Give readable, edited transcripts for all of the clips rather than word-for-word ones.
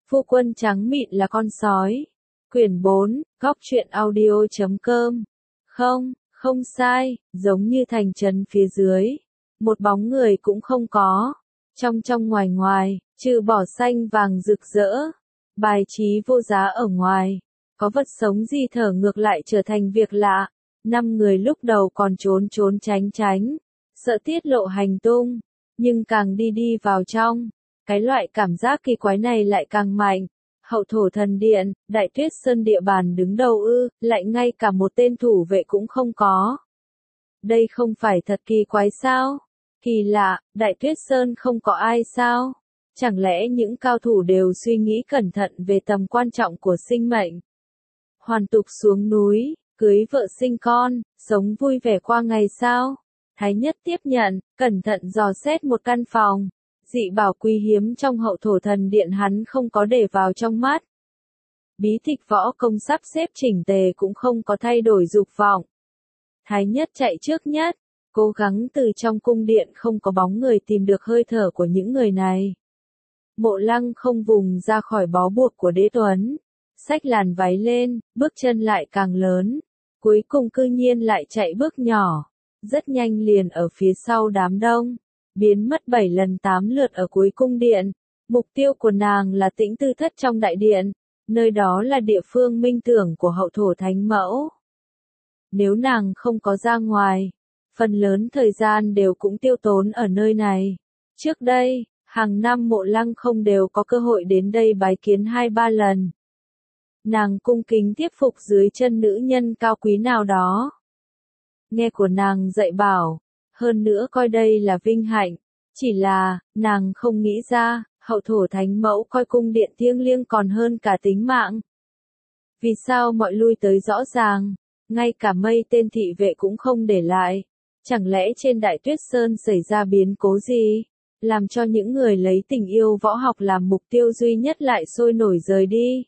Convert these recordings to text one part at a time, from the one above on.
Phu quân trắng mịn là con sói. Quyển 4, góc truyện audio.com. Không sai, giống như thành trấn phía dưới. Một bóng người cũng không có. Trong ngoài, trừ bỏ xanh vàng rực rỡ. Bài trí vô giá ở ngoài. Có vật sống di thở ngược lại trở thành việc lạ. 5 người lúc đầu còn trốn tránh. Sợ tiết lộ hành tung. Nhưng càng đi vào trong. Cái loại cảm giác kỳ quái này lại càng mạnh. Hậu thổ thần điện, Đại Tuyết Sơn địa bàn đứng đầu ư, lại ngay cả một tên thủ vệ cũng không có. Đây không phải thật kỳ quái sao? Kỳ lạ, Đại Tuyết Sơn không có ai sao? Chẳng lẽ những cao thủ đều suy nghĩ cẩn thận về tầm quan trọng của sinh mệnh? Hoàn tục xuống núi, cưới vợ sinh con, sống vui vẻ qua ngày sao? Thái Nhất tiếp nhận, cẩn thận dò xét một căn phòng. Dị bảo quý hiếm trong hậu thổ thần điện hắn không có để vào trong mắt. Bí tịch võ công sắp xếp chỉnh tề cũng không có thay đổi dục vọng. Thái Nhất chạy trước nhất, cố gắng từ trong cung điện không có bóng người tìm được hơi thở của những người này. Mộ Lăng không vùng ra khỏi bó buộc của Đế Tuấn, xách làn váy lên, bước chân lại càng lớn, cuối cùng cư nhiên lại chạy bước nhỏ, rất nhanh liền ở phía sau đám đông. Biến mất 7 lần 8 lượt ở cuối cung điện. Mục tiêu của nàng là Tĩnh Tư Thất trong đại điện, nơi đó là địa phương minh tưởng của hậu thổ thánh mẫu. Nếu nàng không có ra ngoài, phần lớn thời gian đều cũng tiêu tốn ở nơi này. Trước đây, hàng năm Mộ Lăng không đều có cơ hội đến đây bái kiến 2-3 lần. Nàng cung kính tiếp phục dưới chân nữ nhân cao quý nào đó. Nghe của nàng dạy bảo. Hơn nữa coi đây là vinh hạnh, chỉ là, nàng không nghĩ ra, hậu thổ thánh mẫu coi cung điện thiêng liêng còn hơn cả tính mạng. Vì sao mọi lui tới rõ ràng, ngay cả mây tên thị vệ cũng không để lại, chẳng lẽ trên Đại Tuyết Sơn xảy ra biến cố gì, làm cho những người lấy tình yêu võ học làm mục tiêu duy nhất lại sôi nổi rời đi.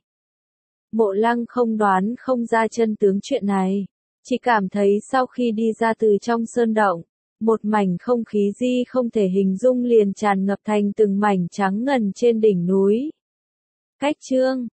Mộ Lăng không đoán không ra chân tướng chuyện này, chỉ cảm thấy sau khi đi ra từ trong sơn động, một mảnh không khí không thể hình dung liền tràn ngập thành từng mảnh trắng ngần trên đỉnh núi. Cách chương